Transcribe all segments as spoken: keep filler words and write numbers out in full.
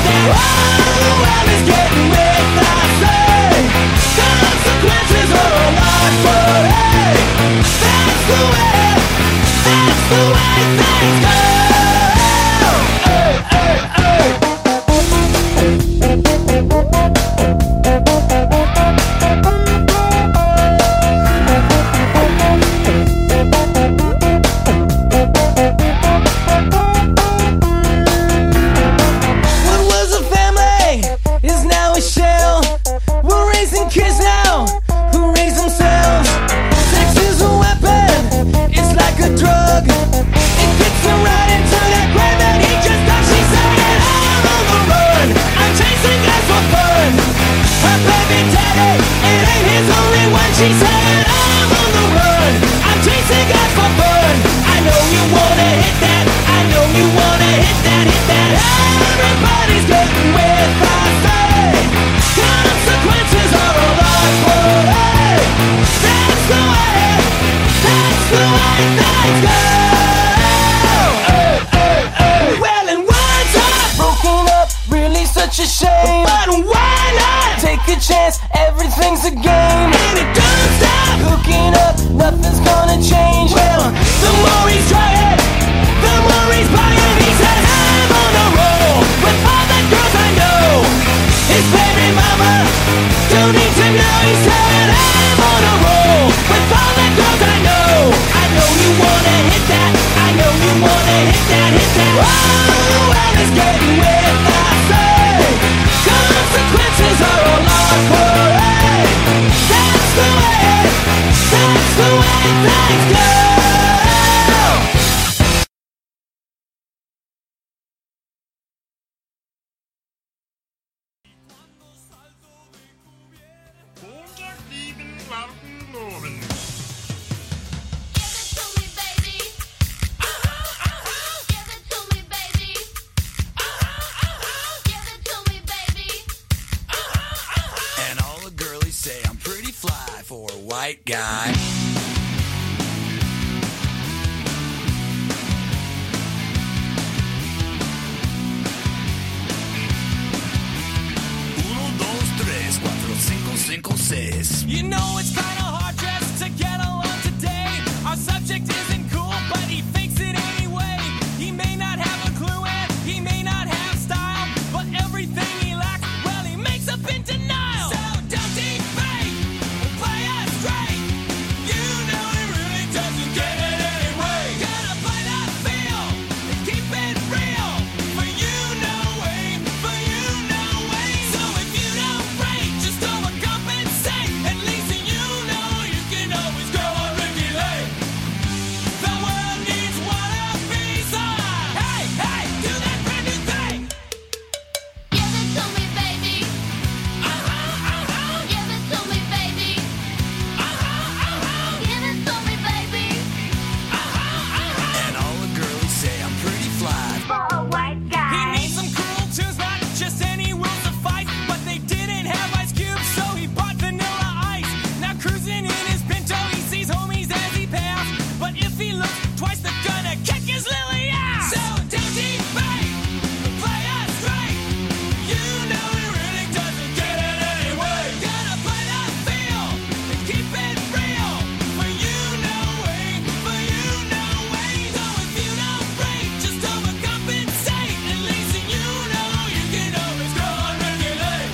that. Oh, the world is getting with I say. Consequences are a lot, but hey, that's the way, that's the way things go. Hey, hey, hey. What was a family is now a shell. We're raising kids now who raise themselves. Sex is a weapon, it's like a drug. It gets him right into that grave and he just does. She's saying I'm on the run, I'm chasing guys for fun. Her baby daddy, it ain't his only one. She's saying I'm on the run, I'm chasing guys for fun. I know you wanna hit that, I know you wanna hit that, hit that. Everybody's getting with I say. Consequences are a lot, but hey, that's the way, that's the way things go. Hey, hey, hey. Well, and words are broken up, really such a shame. But why not take a chance? Everything's a game, and it don't stop. Hooking up, nothing's gonna change. Well, the more he's trying, the more he's buying. He said I'm on a roll with all the girls I know. His baby mama don't need to know. He said I'm on a roll with all the girls I know. I know you wanna hit that, I know you wanna hit that, hit that. Oh, well, it's getting with I say. Consequences are a lot, but hey, that's the way, that's the way things go. And all the girlies say I'm pretty fly for a white guy. Uno, dos, tres, cuatro, cinco, cinco, seis. You know it's kinda hard just to get along today. Our subject isn't cool, but he fakes it anyway. He may not have a clue and he may not have style, but everything he lacks, well, he makes up in denial. So don't defame, play us straight. You know he really doesn't get it anyway. Gotta play that feel and keep it real. For you no way, for you no way. So if you don't break, just overcompensate. At least you know you can always go on Ricky Lake. The world needs wannabes on. Hey, hey, do that brand new thing. Give it to me, baby. Uh-huh, uh-huh, Give it to me, baby. uh-huh, uh-huh, Give it to me, baby. uh-huh, uh-huh. And all the girlies say I'm pretty fly. For a white He guy. needs some cool tunes, not just any will suffice. But they didn't have Ice Cube, so he bought Vanilla Ice. Now cruising in his Pinto, he sees homies as he passed. But if he looks twice, they're gonna kick his lily ass. So don't defame, play us straight. You know he really doesn't get it anyway. Gotta play that feel and keep it real. For you no way, for you no way. So if you don't break, just overcompensate. At least you know you can always go on regulate.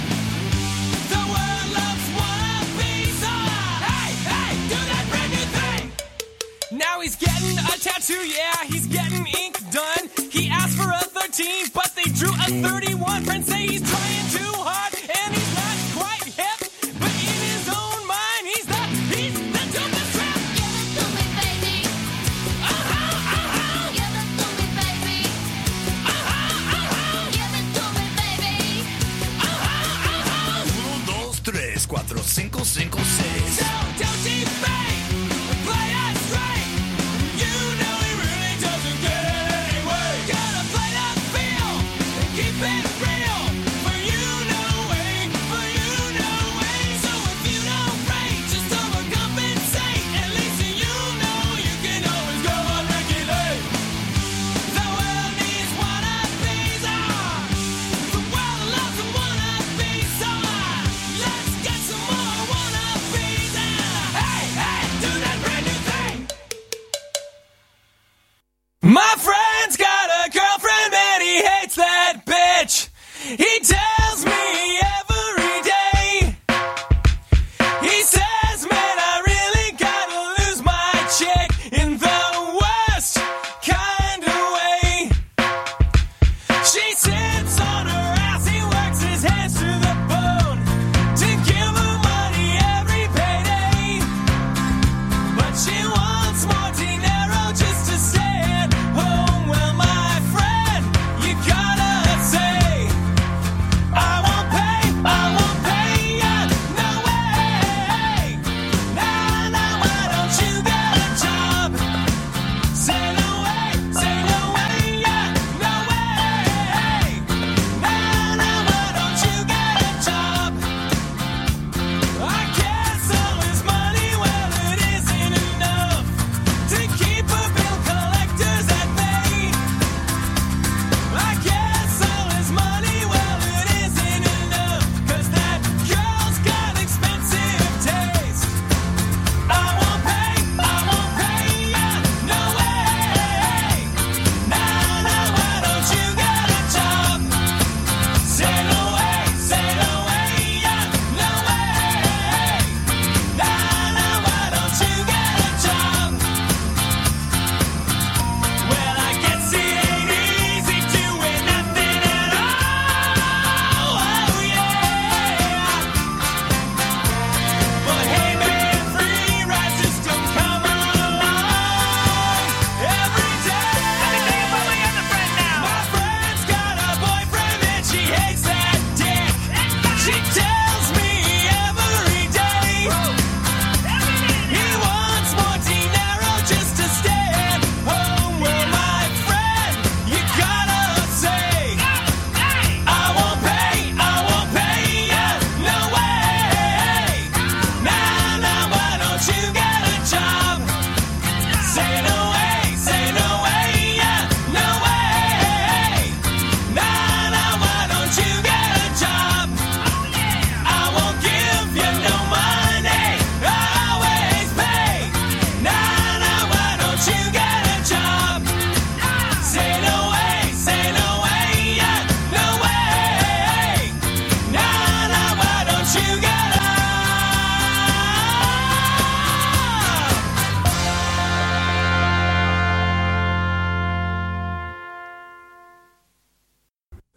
The world loves wannabes on. Hey, hey, do that brand new thing. Now he's getting a tattoo, yeah, he's getting ink done. He asked for a thirteen, but they drew a thirty-one. Friends say he's trying too hard, and he's not quite hip. But in his own mind, he's the, he's the dopest trap. Give it to me, baby. Uh-huh, uh-huh, Give it to me, baby. uh-huh, uh-huh, Give it to me, baby. uh-huh, uh-huh. Uno, dos, tres, cuatro, cinco, cinco, seis. So don't defame, play us straight. You know he really doesn't get it anyway. Gotta play that feel and keep it real. For you no way, for you no way. So if you don't break, just overcompensate. At least you know you can always go on regulate. The world needs wannabes on. The world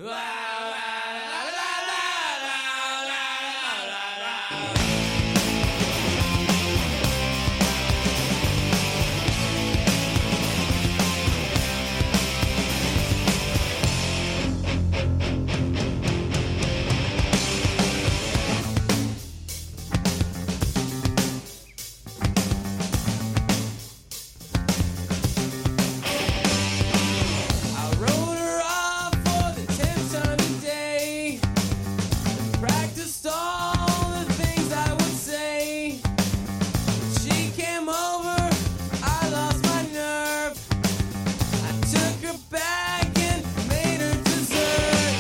I wrote her off for the tenth time today. Practiced all the things I would say. She came over, I lost my nerve. I took her back and made her dessert.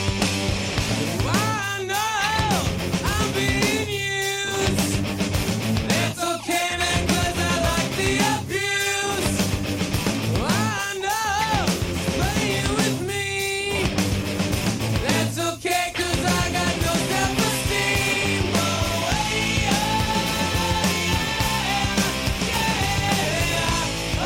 I know I'm being used. It's okay, man, 'cause I like the abuse. I know she's playing with me. That's okay, 'cause I got no self-esteem. Oh, hey, oh, yeah, yeah. Oh,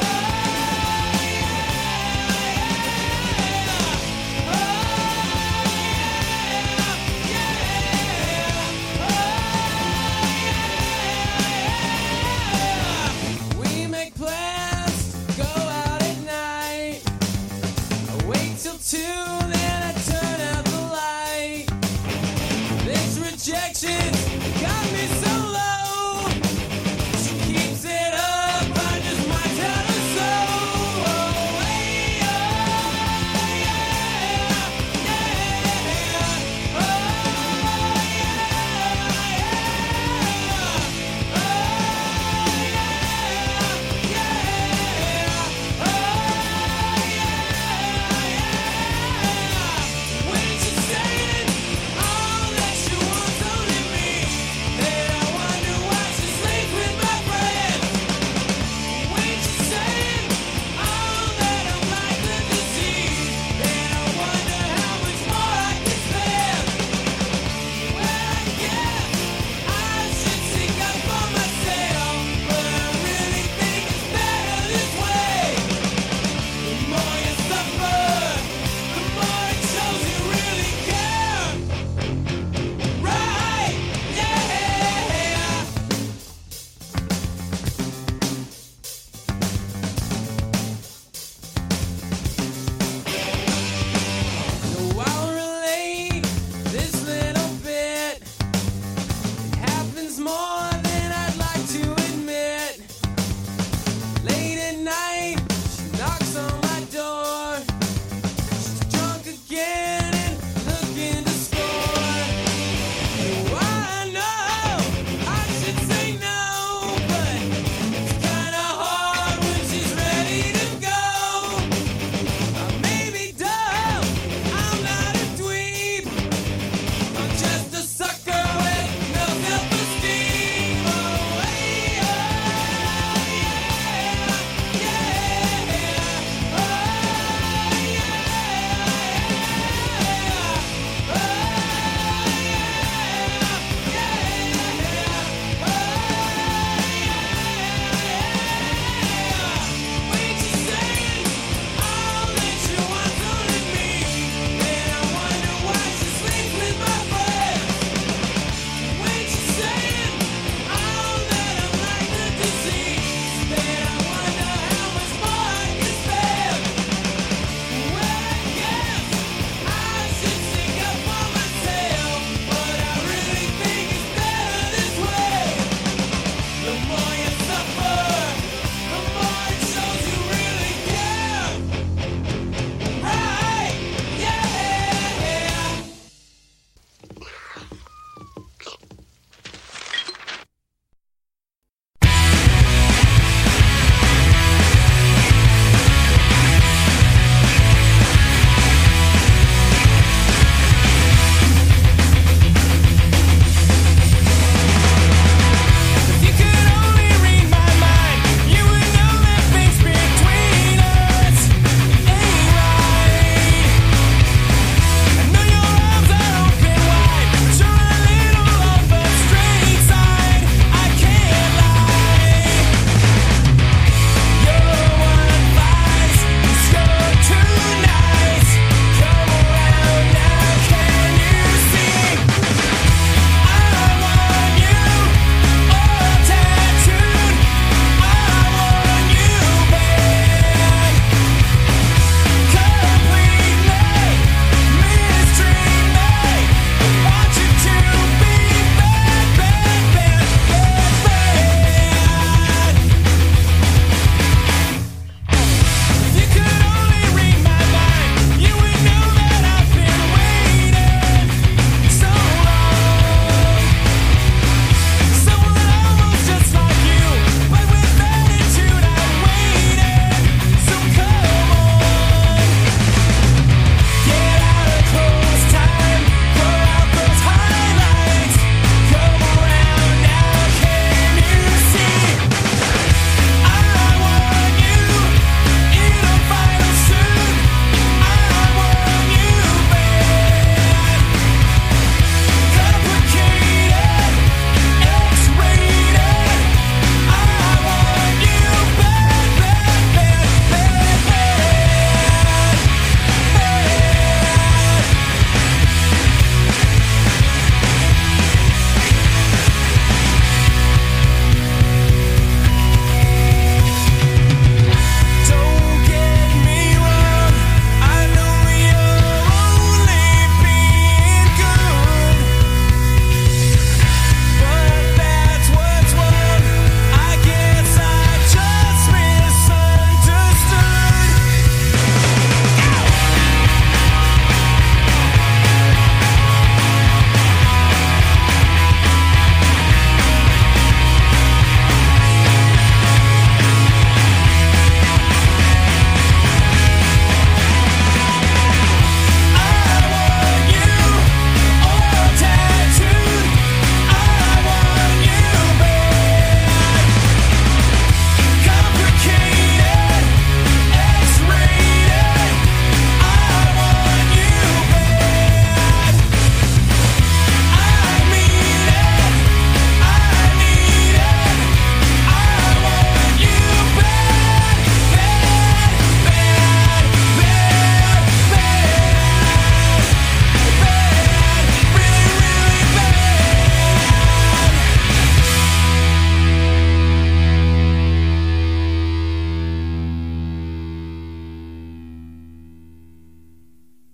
we make plans, go out at night. I wait till two.